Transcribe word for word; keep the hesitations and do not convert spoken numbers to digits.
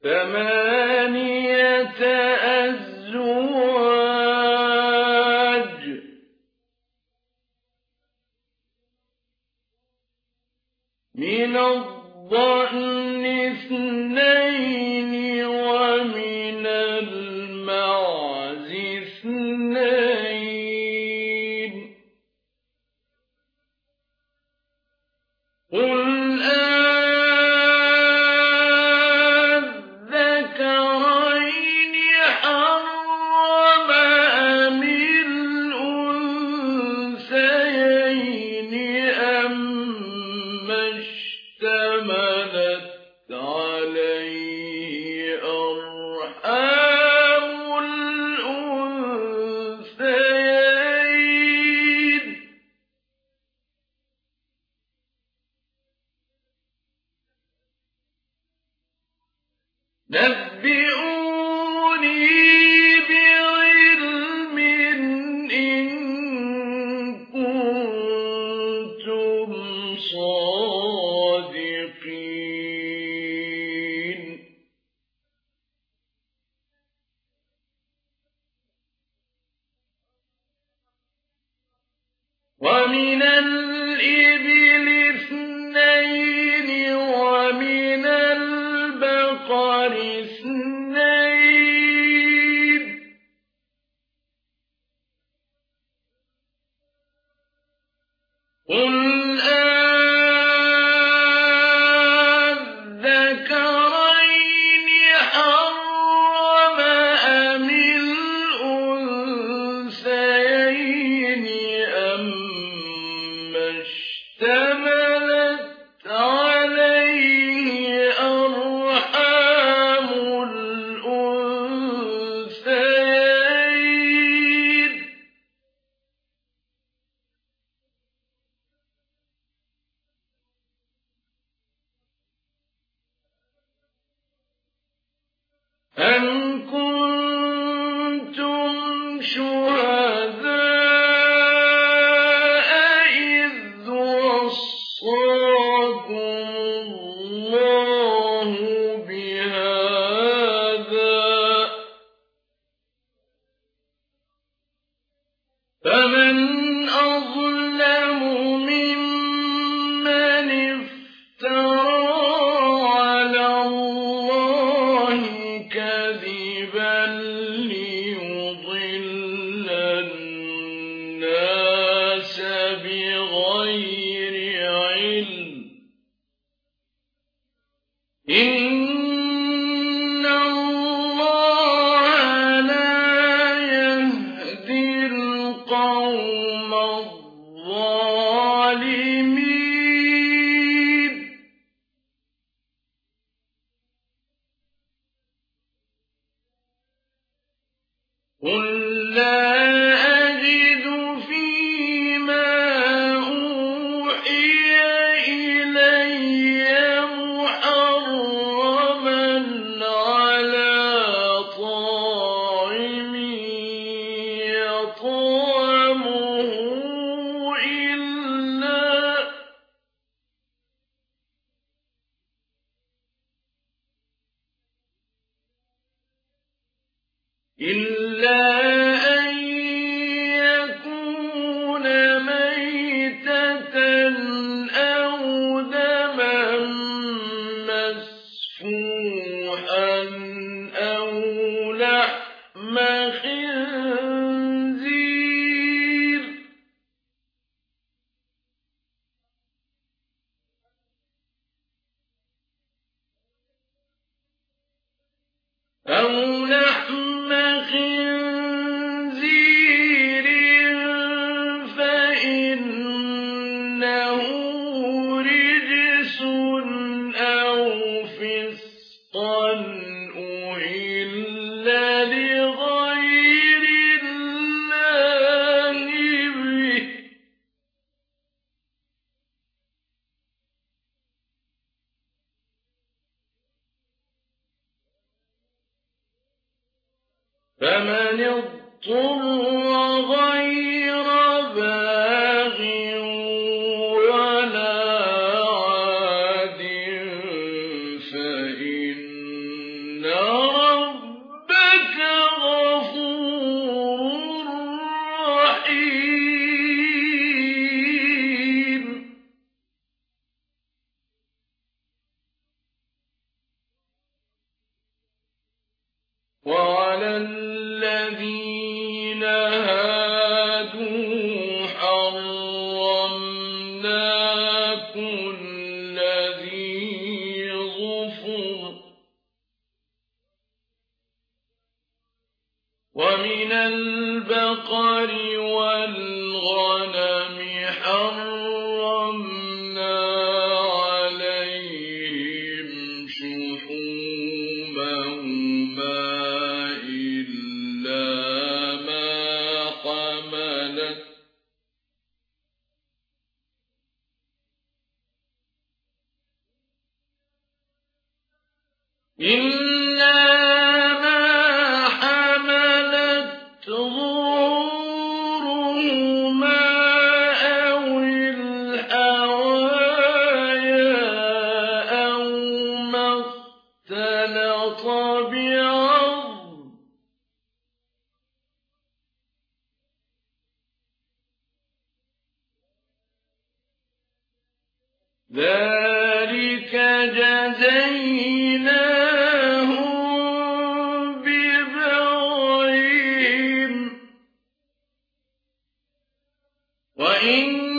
ثمانية أزواج من الضأن اثنين ومن المعز اثنين قل أذكرين حرم أم الأنثيين أما اشتملت عليه أرحام الأنثيين نبئوني بعلم إن كنتم صادقين ومن الإبل اثنين ومن البقر اثنين قل أذكرين حرم أم الأنثيين أما اشتملت عليه أرحام الأنثيين أم كنتم شهداء إذ وصاكم الله بهذا فمن أظلم ممن افترى على الله كذبا ليضل الناس بغير علم إن الله لا يهدي القوم الظالمين قل لا أجد فيما أوحي إلي محرما على طاعم يطعمه إلا إلا أن يكون ميتة أو دما مسفوحا أو لحم خنزير أو لحم خنزير فإنه رجس أو فسقا أهل لغير الله به فمن اضطر غير باغ ولا عاد فإن ذي ظفر ومن البقر والغنم حرمنا عليهم شحومهما إلا ما حملت إلا ما حملت ظهورهما أو الحوايا أو ما اختلط بعظم ذلك جزيناهم ببغيهم وإن